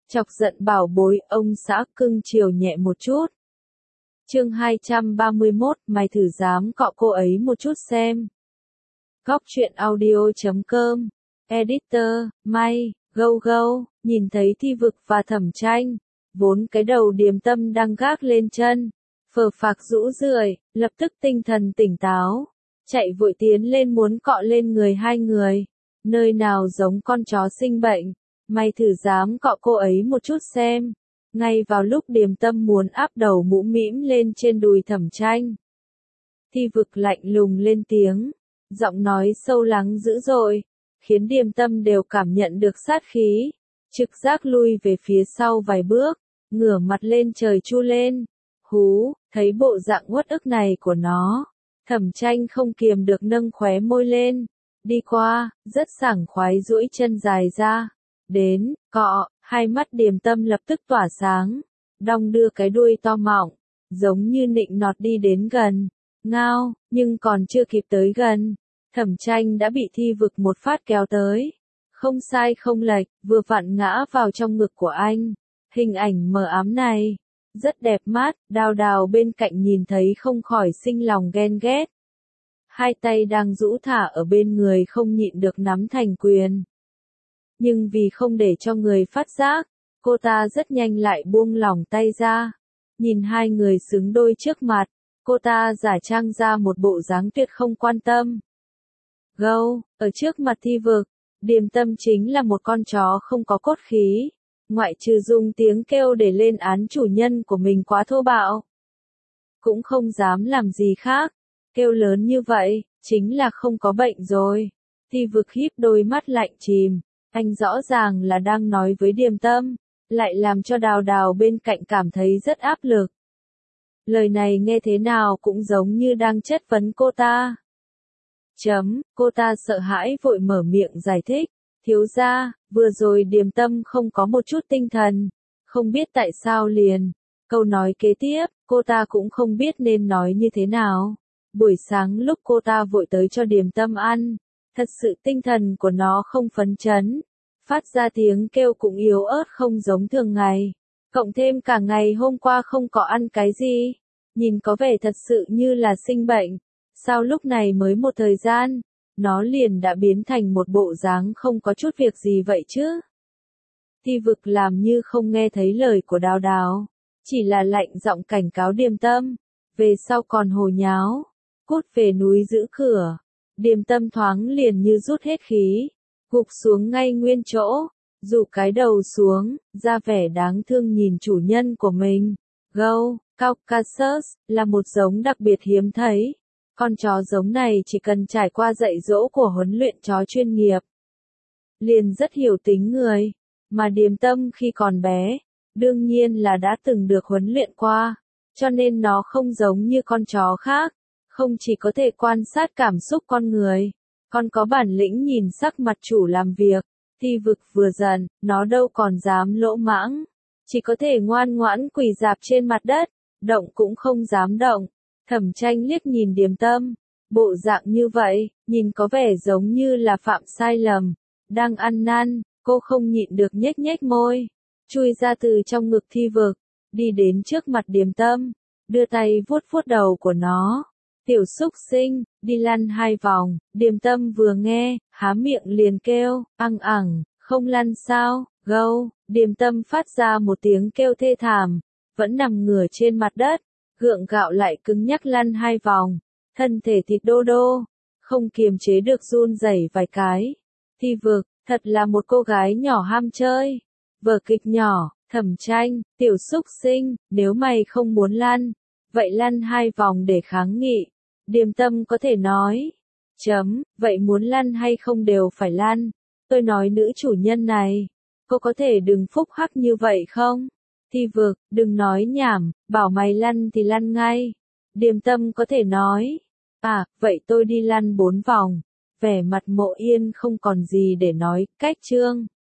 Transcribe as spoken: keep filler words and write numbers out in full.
Chọc giận bảo bối, ông xã cưng chiều nhẹ một chút. Chương hai trăm ba mươi mốt, mày thử dám cọ cô ấy một chút xem. Góc truyện audio chấm com. Editor, May, Gâu Gâu, nhìn thấy Thi Vực và Thẩm Tranh, vốn cái đầu Điềm Tâm đang gác lên chân, phờ phạc rũ rượi, lập tức tinh thần tỉnh táo, chạy vội tiến lên muốn cọ lên người hai người. Nơi nào giống con chó sinh bệnh, mày thử dám cọ cô ấy một chút xem. Ngay vào lúc Điềm Tâm muốn áp đầu mũm mĩm lên trên đùi Thẩm Tranh, Thi Vực lạnh lùng lên tiếng, giọng nói sâu lắng dữ dội, khiến Điềm Tâm đều cảm nhận được sát khí, trực giác lui về phía sau vài bước, ngửa mặt lên trời chu lên. Hú, thấy bộ dạng uất ức này của nó, Thẩm Tranh không kiềm được nâng khóe môi lên, đi qua, rất sảng khoái duỗi chân dài ra, đến, cọ, hai mắt Điềm Tâm lập tức tỏa sáng, đong đưa cái đuôi to mọng, giống như nịnh nọt đi đến gần, ngao, nhưng còn chưa kịp tới gần, Thẩm Tranh đã bị Thi Vực một phát kéo tới, không sai không lệch, vừa vặn ngã vào trong ngực của anh. Hình ảnh mờ ám này, rất đẹp mắt, Đào Đào bên cạnh nhìn thấy không khỏi sinh lòng ghen ghét. Hai tay đang rũ thả ở bên người không nhịn được nắm thành quyền. Nhưng vì không để cho người phát giác, cô ta rất nhanh lại buông lỏng tay ra. Nhìn hai người xứng đôi trước mặt, cô ta giả trang ra một bộ dáng tuyệt không quan tâm. Gâu, ở trước mặt Thi Vực, Điềm Tâm chính là một con chó không có cốt khí, ngoại trừ dùng tiếng kêu để lên án chủ nhân của mình quá thô bạo, cũng không dám làm gì khác, kêu lớn như vậy, chính là không có bệnh rồi. Thi Vực híp đôi mắt lạnh chìm, anh rõ ràng là đang nói với Điềm Tâm, lại làm cho Đào Đào bên cạnh cảm thấy rất áp lực. Lời này nghe thế nào cũng giống như đang chất vấn cô ta. Chấm, cô ta sợ hãi vội mở miệng giải thích, thiếu gia, vừa rồi Điềm Tâm không có một chút tinh thần, không biết tại sao liền. Câu nói kế tiếp, cô ta cũng không biết nên nói như thế nào. Buổi sáng lúc cô ta vội tới cho Điềm Tâm ăn, thật sự tinh thần của nó không phấn chấn, phát ra tiếng kêu cũng yếu ớt không giống thường ngày. Cộng thêm cả ngày hôm qua không có ăn cái gì, nhìn có vẻ thật sự như là sinh bệnh. Sao lúc này mới một thời gian, nó liền đã biến thành một bộ dáng không có chút việc gì vậy chứ? Thi Vực làm như không nghe thấy lời của Đào Đào, chỉ là lạnh giọng cảnh cáo Điềm Tâm, về sau còn hồ nháo, cút về núi giữ cửa. Điềm Tâm thoáng liền như rút hết khí, gục xuống ngay nguyên chỗ, dụ cái đầu xuống, ra vẻ đáng thương nhìn chủ nhân của mình. Gâu, Caucasus, là một giống đặc biệt hiếm thấy. Con chó giống này chỉ cần trải qua dạy dỗ của huấn luyện chó chuyên nghiệp, liền rất hiểu tính người, mà Điềm Tâm khi còn bé, đương nhiên là đã từng được huấn luyện qua, cho nên nó không giống như con chó khác, không chỉ có thể quan sát cảm xúc con người, còn có bản lĩnh nhìn sắc mặt chủ làm việc. Thi Vực vừa giận, nó đâu còn dám lỗ mãng, chỉ có thể ngoan ngoãn quỳ rạp trên mặt đất, động cũng không dám động. Thẩm Tranh liếc nhìn Điềm Tâm, bộ dạng như vậy, nhìn có vẻ giống như là phạm sai lầm, đang ăn năn, cô không nhịn được nhếch nhếch môi, chui ra từ trong ngực Thi Vực, đi đến trước mặt Điềm Tâm, đưa tay vuốt vuốt đầu của nó. Tiểu xúc sinh, đi lăn hai vòng. Điềm Tâm vừa nghe, há miệng liền kêu, ăng ẳng, không lăn sao? Gâu. Điềm Tâm phát ra một tiếng kêu thê thảm, vẫn nằm ngửa trên mặt đất, gượng gạo lại cứng nhắc lăn hai vòng, thân thể thịt đô đô, không kiềm chế được run rẩy vài cái. Thi Vực, thật là một cô gái nhỏ ham chơi. Vở kịch nhỏ. Thẩm Tranh, tiểu xúc sinh, nếu mày không muốn lăn, vậy lăn hai vòng để kháng nghị. Điềm Tâm có thể nói, chấm, vậy muốn lăn hay không đều phải lăn. Tôi nói nữ chủ nhân này, cô có thể đừng phúc hắc như vậy không? Thi Vực, đừng nói nhảm, bảo mày lăn thì lăn ngay. Điềm Tâm có thể nói, à, vậy tôi đi lăn bốn vòng. Vẻ mặt Mộ Yên không còn gì để nói, cách chương.